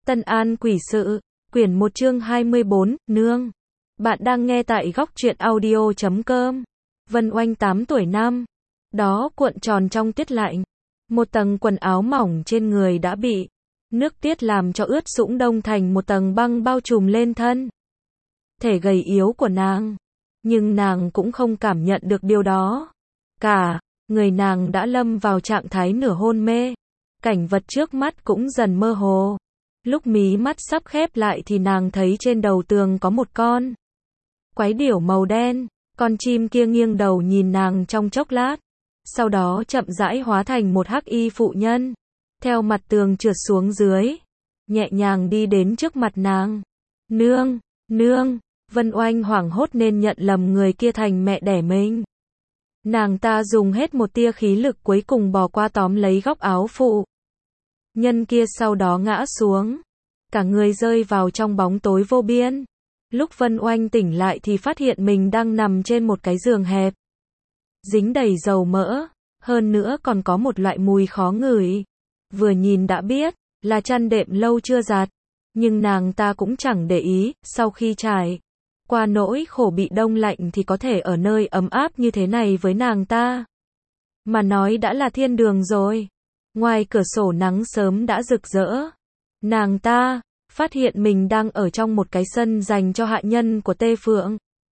Tân An quỷ sự, quyển 1 chương 24, nương. Bạn đang nghe tại góc truyện audio.com. Vân Oanh 8 tuổi năm. Đó cuộn tròn trong tiết lạnh. Một tầng quần áo mỏng trên người đã bị nước tiết làm cho ướt sũng đông thành một tầng băng bao trùm lên thân thể gầy yếu của nàng. Nhưng nàng cũng không cảm nhận được điều đó. Cả người nàng đã lâm vào trạng thái nửa hôn mê. Cảnh vật trước mắt cũng dần mơ hồ. Lúc mí mắt sắp khép lại thì nàng thấy trên đầu tường có một con quái điểu màu đen. Con chim kia nghiêng đầu nhìn nàng trong chốc lát. Sau đó chậm rãi hóa thành một hắc y phụ nhân. Theo mặt tường trượt xuống dưới. Nhẹ nhàng đi đến trước mặt nàng. Nương, nương. Vân Oanh hoảng hốt nên nhận lầm người kia thành mẹ đẻ mình. Nàng ta dùng hết một tia khí lực cuối cùng bò qua tóm lấy góc áo phụ nhân kia, sau đó ngã xuống. Cả người rơi vào trong bóng tối vô biên. Lúc Vân Oanh tỉnh lại thì phát hiện mình đang nằm trên một cái giường hẹp. Dính đầy dầu mỡ. Hơn nữa còn có một loại mùi khó ngửi. Vừa nhìn đã biết là chăn đệm lâu chưa giặt. Nhưng nàng ta cũng chẳng để ý. Sau khi trải qua nỗi khổ bị đông lạnh thì có thể ở nơi ấm áp như thế này với nàng ta mà nói đã là thiên đường rồi. Ngoài cửa sổ nắng sớm đã rực rỡ. Nàng ta phát hiện mình đang ở trong một cái sân dành cho hạ nhân của Tê Phượng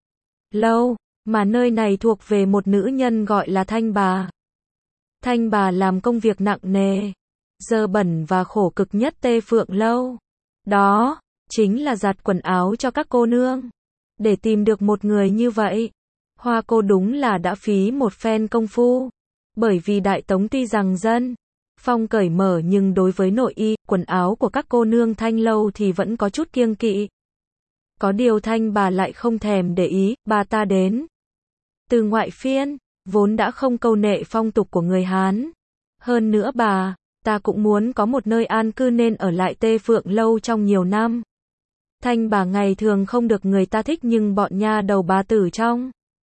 Lâu, mà nơi này thuộc về một nữ nhân gọi là Thanh Bà. Thanh Bà làm công việc nặng nề, dơ bẩn và khổ cực nhất Tê Phượng Lâu. Đó chính là giặt quần áo cho các cô nương. Để tìm được một người như vậy, Hoa cô đúng là đã phí một phen công phu. Bởi vì Đại Tống tuy rằng dân phong cởi mở nhưng đối với nội y, quần áo của các cô nương Thanh Lâu thì vẫn có chút kiêng kỵ. Có điều Thanh Bà lại không thèm để ý. Bà ta đến từ ngoại phiên, vốn đã không câu nệ phong tục của người Hán. Hơn nữa bà ta cũng muốn có một nơi an cư nên ở lại Tê Phượng Lâu trong nhiều năm. Thanh Bà ngày thường không được người ta thích nhưng bọn nha đầu bà tử trong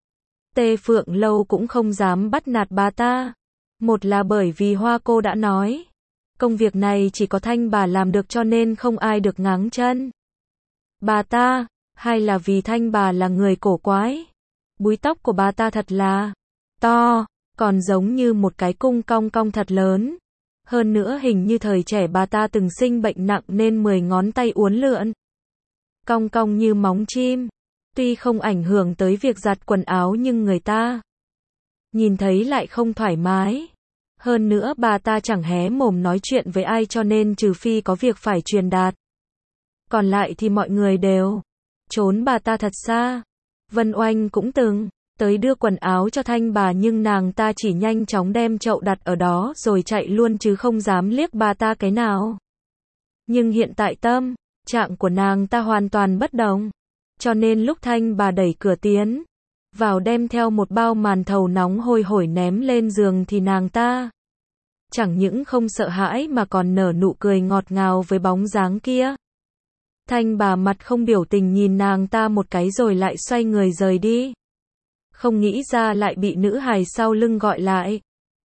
Tê Phượng Lâu cũng không dám bắt nạt bà ta. Một là bởi vì Hoa cô đã nói, công việc này chỉ có Thanh Bà làm được cho nên không ai được ngáng chân bà ta. Hai là vì Thanh Bà là người cổ quái. Búi tóc của bà ta thật là to, còn giống như một cái cung cong cong thật lớn. Hơn nữa hình như thời trẻ bà ta từng sinh bệnh nặng nên 10 ngón tay uốn lượn cong cong như móng chim. Tuy không ảnh hưởng tới việc giặt quần áo nhưng người ta nhìn thấy lại không thoải mái. Hơn nữa bà ta chẳng hé mồm nói chuyện với ai cho nên trừ phi có việc phải truyền đạt. Còn lại thì mọi người đều trốn bà ta thật xa. Vân Oanh cũng từng tới đưa quần áo cho Thanh Bà nhưng nàng ta chỉ nhanh chóng đem chậu đặt ở đó rồi chạy luôn chứ không dám liếc bà ta cái nào. Nhưng hiện tại tâm trạng của nàng ta hoàn toàn bất đồng. Cho nên lúc Thanh Bà đẩy cửa tiến vào đem theo một bao màn thầu nóng hôi hổi ném lên giường thì nàng ta chẳng những không sợ hãi mà còn nở nụ cười ngọt ngào với bóng dáng kia. Thanh Bà mặt không biểu tình nhìn nàng ta một cái rồi lại xoay người rời đi. Không nghĩ ra lại bị nữ hài sau lưng gọi lại.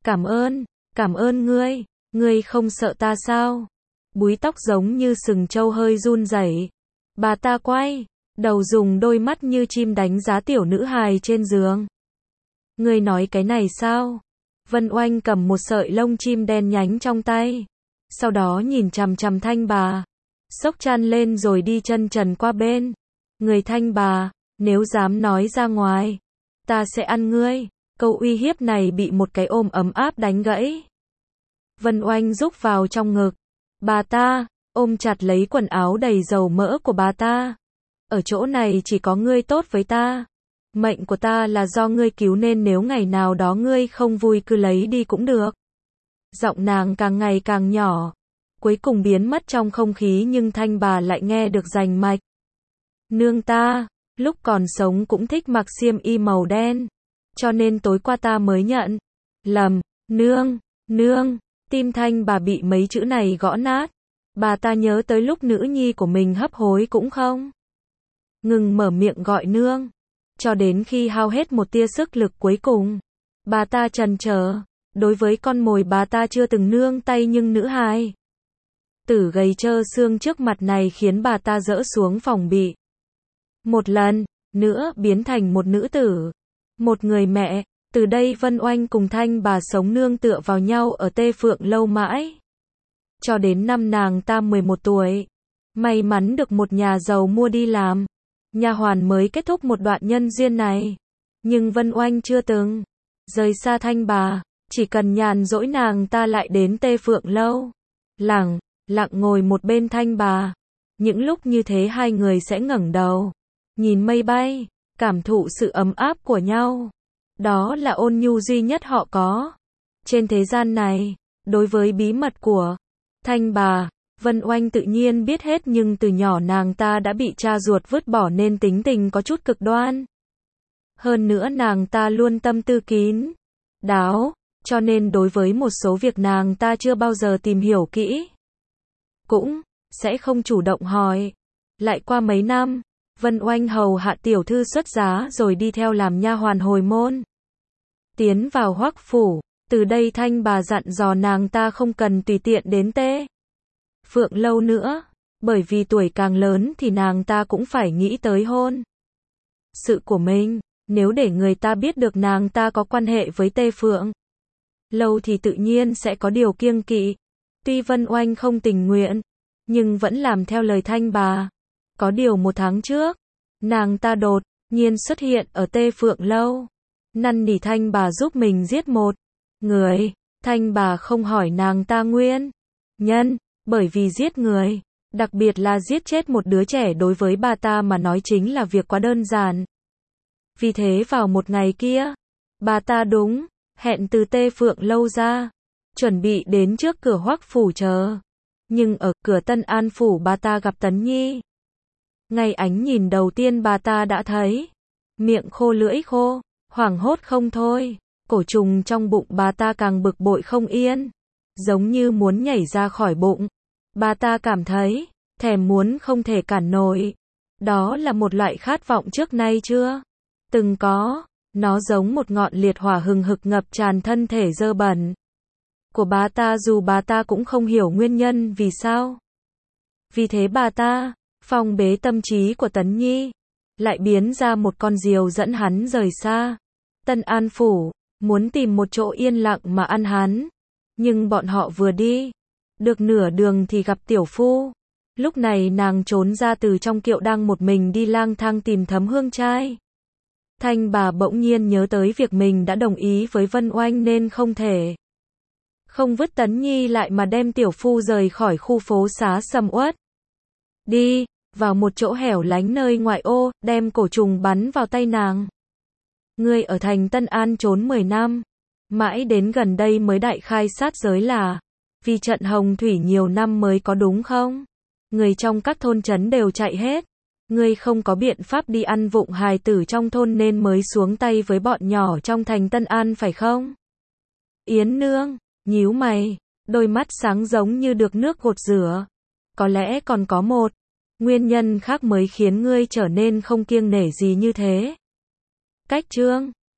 Cảm ơn ngươi không sợ ta sao? Búi tóc giống như sừng trâu hơi run rẩy. Bà ta quay đầu dùng đôi mắt như chim đánh giá tiểu nữ hài trên giường. Ngươi nói cái này sao? Vân Oanh cầm một sợi lông chim đen nhánh trong tay. Sau đó nhìn chằm chằm Thanh Bà. Xốc chăn lên rồi đi chân trần qua bên người Thanh Bà. Nếu dám nói ra ngoài, ta sẽ ăn ngươi. Câu uy hiếp này bị một cái ôm ấm áp đánh gãy. Vân Oanh rúc vào trong ngực bà ta, ôm chặt lấy quần áo đầy dầu mỡ của bà ta. Ở chỗ này chỉ có ngươi tốt với ta. Mệnh của ta là do ngươi cứu nên nếu ngày nào đó ngươi không vui cứ lấy đi cũng được. Giọng nàng càng ngày càng nhỏ, cuối cùng biến mất trong không khí nhưng Thanh Bà lại nghe được rành mạch. Nương ta, lúc còn sống cũng thích mặc xiêm y màu đen. Cho nên tối qua ta mới nhận lầm. Nương, tim Thanh Bà bị mấy chữ này gõ nát. Bà ta nhớ tới lúc nữ nhi của mình hấp hối cũng không ngừng mở miệng gọi nương. Cho đến khi hao hết một tia sức lực cuối cùng, bà ta trần chờ. Đối với con mồi bà ta chưa từng nương tay nhưng nữ hài tử gầy trơ xương trước mặt này khiến bà ta dỡ xuống phòng bị. Một lần nữa biến thành một nữ tử, một người mẹ. Từ đây Vân Oanh cùng Thanh Bà sống nương tựa vào nhau ở Tê Phượng lâu mãi. Cho đến năm nàng ta 11 tuổi, may mắn được một nhà giàu mua đi làm nha hoàn mới kết thúc một đoạn nhân duyên này. Nhưng Vân Oanh chưa từng rời xa Thanh Bà, chỉ cần nhàn rỗi nàng ta lại đến Tê Phượng lâu, lặng lặng ngồi một bên Thanh Bà. Những lúc như thế hai người sẽ ngẩng đầu, nhìn mây bay, cảm thụ sự ấm áp của nhau. Đó là ôn nhu duy nhất họ có trên thế gian này. Đối với bí mật của Thanh Bà, Vân Oanh tự nhiên biết hết, nhưng từ nhỏ nàng ta đã bị cha ruột vứt bỏ nên tính tình có chút cực đoan. Hơn nữa nàng ta luôn tâm tư kín đáo, cho nên đối với một số việc nàng ta chưa bao giờ tìm hiểu kỹ, cũng sẽ không chủ động hỏi. Lại qua mấy năm, Vân Oanh hầu hạ tiểu thư xuất giá rồi đi theo làm nha hoàn hồi môn, tiến vào Hoắc phủ. Từ đây Thanh Bà dặn dò nàng ta không cần tùy tiện đến Tê Phượng lâu nữa, bởi vì tuổi càng lớn thì nàng ta cũng phải nghĩ tới hôn sự của mình. Nếu để người ta biết được nàng ta có quan hệ với Tê Phượng lâu thì tự nhiên sẽ có điều kiêng kỵ. Tuy Vân Oanh không tình nguyện, nhưng vẫn làm theo lời Thanh Bà. Có điều một tháng trước, nàng ta đột nhiên xuất hiện ở Tê Phượng lâu, năn nỉ Thanh Bà giúp mình giết một người. Thanh Bà không hỏi nàng ta nguyên nhân, bởi vì giết người, đặc biệt là giết chết một đứa trẻ, đối với bà ta mà nói chính là việc quá đơn giản. Vì thế vào một ngày kia, bà ta đúng hẹn từ Tê Phượng lâu ra, chuẩn bị đến trước cửa Hoắc phủ chờ. Nhưng ở cửa Tân An phủ bà ta gặp Tấn Nhi. Ngay ánh nhìn đầu tiên bà ta đã thấy miệng khô lưỡi khô, hoảng hốt không thôi. Cổ trùng trong bụng bà ta càng bực bội không yên, giống như muốn nhảy ra khỏi bụng. Bà ta cảm thấy thèm muốn không thể cản nổi. Đó là một loại khát vọng trước nay chưa từng có. Nó giống một ngọn liệt hỏa hừng hực ngập tràn thân thể dơ bẩn của bà ta, dù bà ta cũng không hiểu nguyên nhân vì sao. Vì thế bà ta phong bế tâm trí của Tấn Nhi, lại biến ra một con diều dẫn hắn rời xa Tân An phủ, muốn tìm một chỗ yên lặng mà ăn hắn. Nhưng bọn họ vừa đi được nửa đường thì gặp tiểu phu. Lúc này nàng trốn ra từ trong kiệu đang một mình đi lang thang tìm Thấm Hương trai. Thanh Bà bỗng nhiên nhớ tới việc mình đã đồng ý với Vân Oanh nên không thể không vứt Tấn Nhi lại mà đem tiểu phu rời khỏi khu phố xá sầm uất, đi vào một chỗ hẻo lánh nơi ngoại ô, đem cổ trùng bắn vào tay nàng. Ngươi ở thành Tân An trốn 10 năm, mãi đến gần đây mới đại khai sát giới là vì trận hồng thủy nhiều năm mới có đúng không? Người trong các thôn trấn đều chạy hết. Ngươi không có biện pháp đi ăn vụng hài tử trong thôn nên mới xuống tay với bọn nhỏ trong thành Tân An phải không? Yến Nương nhíu mày, đôi mắt sáng giống như được nước gột rửa. Có lẽ còn có một nguyên nhân khác mới khiến ngươi trở nên không kiêng nể gì như thế. Cách chương